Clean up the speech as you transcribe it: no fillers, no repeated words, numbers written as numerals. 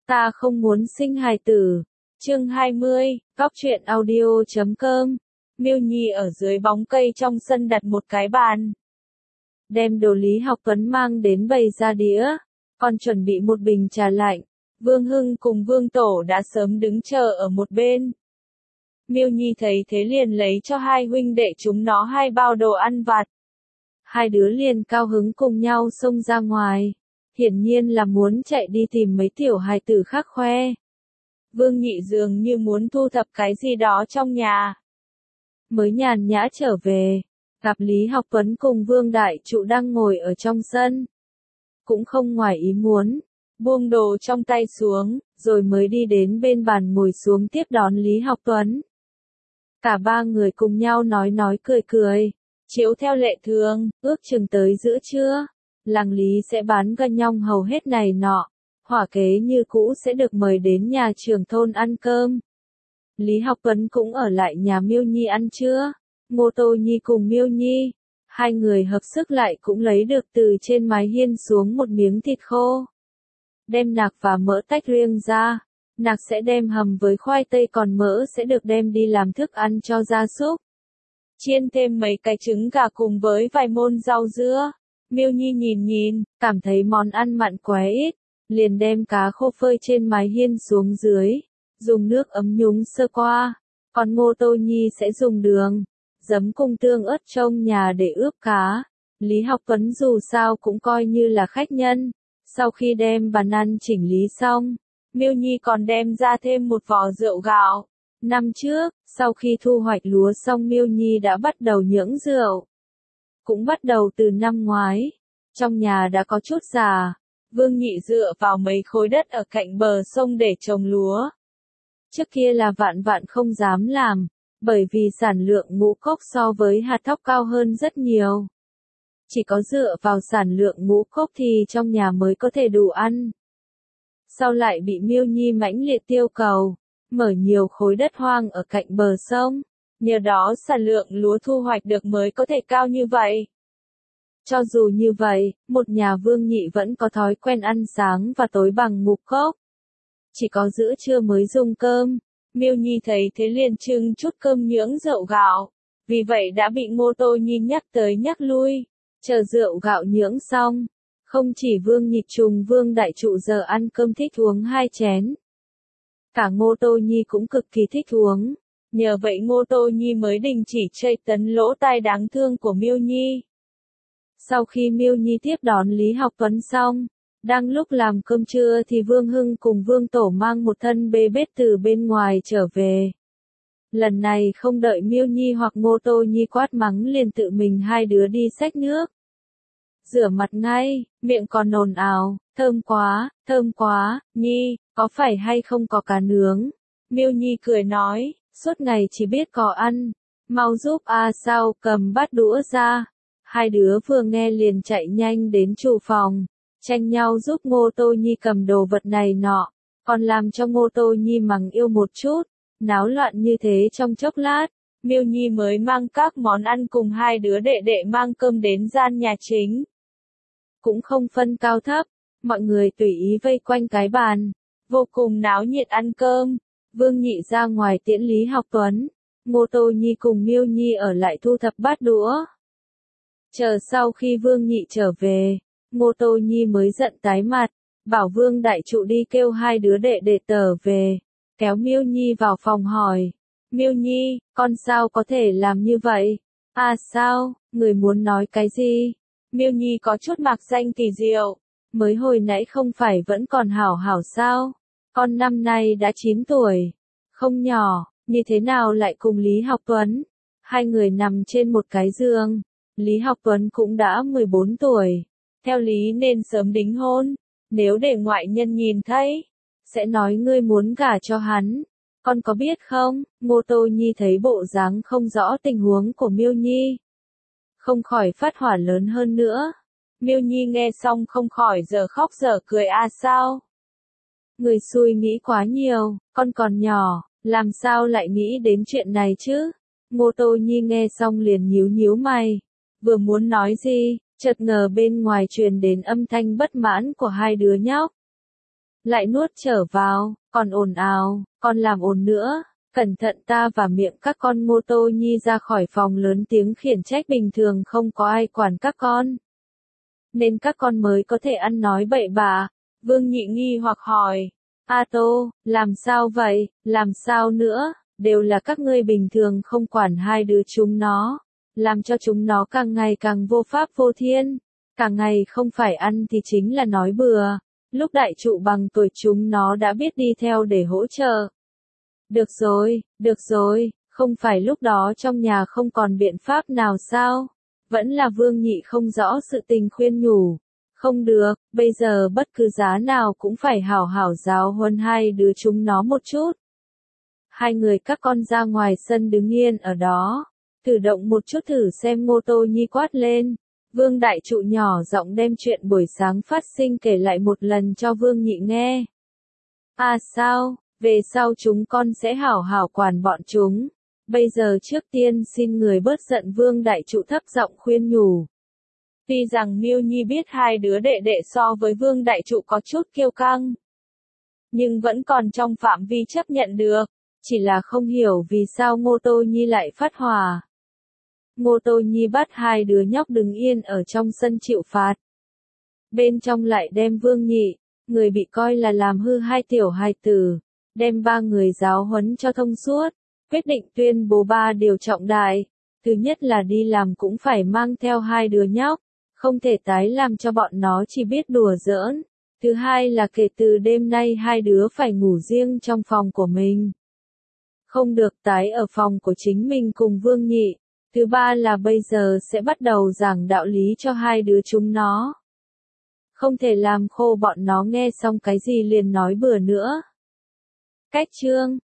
Ta không muốn sinh hài tử. Chương 20, Góc truyện audio.com. Miêu Nhi ở dưới bóng cây trong sân đặt một cái bàn. Đem đồ Lý Học Tuấn mang đến bày ra đĩa, còn chuẩn bị một bình trà lạnh. Vương Hưng cùng Vương Tổ đã sớm đứng chờ ở một bên. Miêu Nhi thấy thế liền lấy cho hai huynh đệ chúng nó 2 bao đồ ăn vặt. Hai đứa liền cao hứng cùng nhau xông ra ngoài. Hiển nhiên là muốn chạy đi tìm mấy tiểu hài tử khác khoe. Vương Nhị dường như muốn thu thập cái gì đó trong nhà. Mới nhàn nhã trở về, gặp Lý Học Tuấn cùng Vương Đại Trụ đang ngồi ở trong sân. Cũng không ngoài ý muốn, buông đồ trong tay xuống, rồi mới đi đến bên bàn ngồi xuống tiếp đón Lý Học Tuấn. Cả ba người cùng nhau nói cười cười, chiếu theo lệ thường, ước chừng tới giữa trưa, làng Lý sẽ bán gà nhong hầu hết này nọ. Hỏa kế như cũ sẽ được mời đến nhà trưởng thôn ăn cơm. Lý Học Tuấn cũng ở lại nhà Miêu Nhi ăn trưa. Ngô Tô Nhi cùng Miêu Nhi, hai người hợp sức lại cũng lấy được từ trên mái hiên xuống một miếng thịt khô. Đem nạc và mỡ tách riêng ra. Nạc sẽ đem hầm với khoai tây, còn mỡ sẽ được đem đi làm thức ăn cho gia súc. Chiên thêm mấy cái trứng gà cùng với vài môn rau dưa. Miêu Nhi nhìn, cảm thấy món ăn mặn quá ít. Liền đem cá khô phơi trên mái hiên xuống dưới, dùng nước ấm nhúng sơ qua, còn Ngô Tô Nhi sẽ dùng đường, giấm cùng tương ớt trong nhà để ướp cá. Lý Học Tuấn dù sao cũng coi như là khách nhân, sau khi đem bàn ăn chỉnh lý xong, Miêu Nhi còn đem ra thêm một vò rượu gạo. Năm trước, sau khi thu hoạch lúa xong Miêu Nhi đã bắt đầu nhưỡng rượu. Cũng bắt đầu từ năm ngoái, trong nhà đã có chút già. Vương Nhị dựa vào mấy khối đất ở cạnh bờ sông để trồng lúa. Trước kia là vạn không dám làm, bởi vì sản lượng ngũ cốc so với hạt thóc cao hơn rất nhiều. Chỉ có dựa vào sản lượng ngũ cốc thì trong nhà mới có thể đủ ăn. Sau lại bị Miêu Nhi mãnh liệt tiêu cầu, mở nhiều khối đất hoang ở cạnh bờ sông, nhờ đó sản lượng lúa thu hoạch được mới có thể cao như vậy. Cho dù như vậy, một nhà Vương Nhị vẫn có thói quen ăn sáng và tối bằng ngũ cốc. Chỉ có giữa trưa mới dùng cơm. Miêu Nhi thấy thế liền trưng chút cơm nhưỡng rượu gạo. Vì vậy đã bị Ngô Tô Nhi nhắc tới nhắc lui. Chờ rượu gạo nhưỡng xong, không chỉ Vương Nhị trùng Vương Đại Trụ giờ ăn cơm thích uống 2 chén. Cả Ngô Tô Nhi cũng cực kỳ thích uống. Nhờ vậy Ngô Tô Nhi mới đình chỉ chây tấn lỗ tai đáng thương của Miêu Nhi. Sau khi Miêu Nhi tiếp đón Lý Học Tuấn xong, đang lúc làm cơm trưa thì Vương Hưng cùng Vương Tổ mang một thân bê bết từ bên ngoài trở về. Lần này không đợi Miêu Nhi hoặc Ngô Tô Nhi quát mắng liền tự mình hai đứa đi xách nước. Rửa mặt ngay, miệng còn ồn ào, thơm quá, Nhi, có phải hay không có cá nướng? Miêu Nhi cười nói, suốt ngày chỉ biết có ăn, mau giúp A Sao cầm bát đũa ra. Hai đứa vừa nghe liền chạy nhanh đến chủ phòng, tranh nhau giúp Ngô Tô Nhi cầm đồ vật này nọ, còn làm cho Ngô Tô Nhi mắng yêu một chút. Náo loạn như thế trong chốc lát, Miêu Nhi mới mang các món ăn cùng hai đứa đệ đệ mang cơm đến gian nhà chính. Cũng không phân cao thấp, mọi người tùy ý vây quanh cái bàn, vô cùng náo nhiệt ăn cơm. Vương Nhị ra ngoài tiễn Lý Học Tuấn, Ngô Tô Nhi cùng Miêu Nhi ở lại thu thập bát đũa. Chờ sau khi Vương Nhị trở về, Ngô Tô Nhi mới giận tái mặt, bảo Vương Đại Trụ đi kêu hai đứa đệ đệ tở về, kéo Miêu Nhi vào phòng hỏi, Miêu Nhi, con sao có thể làm như vậy? À sao, người muốn nói cái gì? Miêu Nhi có chút mạc danh kỳ diệu, mới hồi nãy không phải vẫn còn hảo hảo sao? Con năm nay đã 9 tuổi, không nhỏ, như thế nào lại cùng Lý Học Tuấn? Hai người nằm trên một cái giường. Lý Học Tuấn cũng đã 14 tuổi, theo lý nên sớm đính hôn, nếu để ngoại nhân nhìn thấy, sẽ nói ngươi muốn gả cho hắn. Con có biết không? Ngô Tô Nhi thấy bộ dáng không rõ tình huống của Miêu Nhi, không khỏi phát hỏa lớn hơn nữa. Miêu Nhi nghe xong không khỏi giờ khóc giờ cười. À sao? Người xui nghĩ quá nhiều, con còn nhỏ, làm sao lại nghĩ đến chuyện này chứ? Ngô Tô Nhi nghe xong liền nhíu mày. Vừa muốn nói gì, chợt ngờ bên ngoài truyền đến âm thanh bất mãn của hai đứa nhóc. lại nuốt trở vào, còn ồn ào, còn làm ồn nữa. Cẩn thận ta và miệng các con. Ngô Tô Nhi ra khỏi phòng lớn tiếng khiển trách, bình thường không có ai quản các con, nên các con mới có thể ăn nói bậy bạ. Vương Nhị nghi hoặc hỏi, A Tô, làm sao vậy, làm sao nữa, đều là các ngươi bình thường không quản hai đứa chúng nó, làm cho chúng nó càng ngày càng vô pháp vô thiên, càng ngày không phải ăn thì chính là nói bừa. Lúc đại trụ bằng tuổi chúng nó đã biết đi theo để hỗ trợ. Được rồi, không phải lúc đó trong nhà không còn biện pháp nào sao? Vẫn là Vương Nhị không rõ sự tình khuyên nhủ. Không được, bây giờ bất cứ giá nào cũng phải hảo hảo giáo huấn hai đứa chúng nó một chút. Hai người các con ra ngoài sân đứng yên ở đó, thử động một chút thử xem. Ngô Tô Nhi quát lên. Vương Đại Trụ nhỏ giọng đem chuyện buổi sáng phát sinh kể lại một lần cho Vương Nhị nghe. À sao, về sau chúng con sẽ hảo hảo quản bọn chúng. Bây giờ trước tiên xin người bớt giận. Vương Đại Trụ thấp giọng khuyên nhủ. Tuy rằng Miêu Nhi biết hai đứa đệ đệ so với Vương Đại Trụ có chút kiêu căng, nhưng vẫn còn trong phạm vi chấp nhận được, chỉ là không hiểu vì sao Ngô Tô Nhi lại phát hỏa. Ngô Tô Nhi bắt hai đứa nhóc đứng yên ở trong sân chịu phạt. Bên trong lại đem Vương Nhị, người bị coi là làm hư hai tiểu hài tử, đem ba người giáo huấn cho thông suốt, quyết định tuyên bố 3 điều trọng đại. Thứ nhất là đi làm cũng phải mang theo hai đứa nhóc, không thể tái làm cho bọn nó chỉ biết đùa giỡn. Thứ hai là kể từ đêm nay hai đứa phải ngủ riêng trong phòng của mình, không được tái ở phòng của chính mình cùng Vương Nhị. Thứ ba là bây giờ sẽ bắt đầu giảng đạo lý cho hai đứa chúng nó, không thể làm khô bọn nó, nghe xong cái gì liền nói bừa nữa. Cách chương